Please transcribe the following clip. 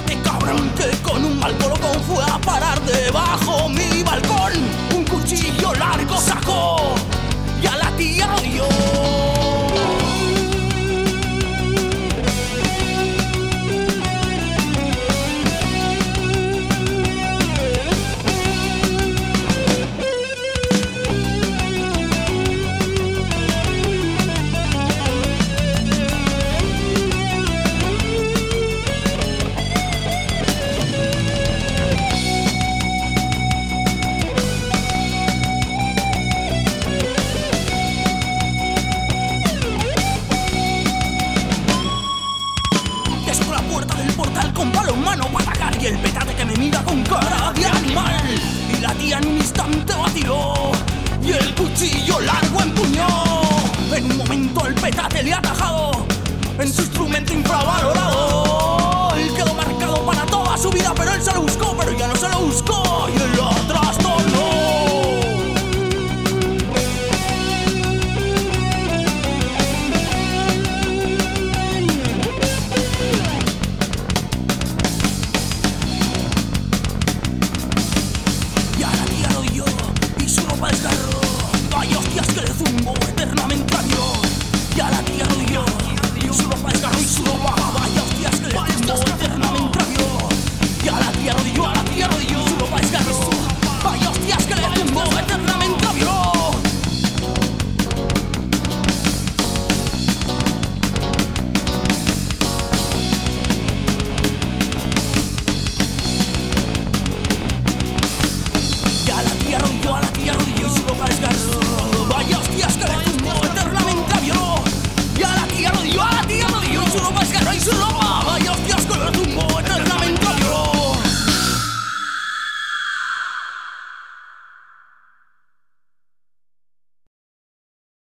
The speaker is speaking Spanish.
Cállate, cabrón, que con un mal colocón fue a parar debajo mi balcón. Un cuchillo largo sacó y a la tía odió. Con palo en mano para atacar y el petate que me mira con cara de animal. Y la tía en un instante batiró y el cuchillo largo empuñó. En un momento el petate le ha atajado en su instrumento infravalorado.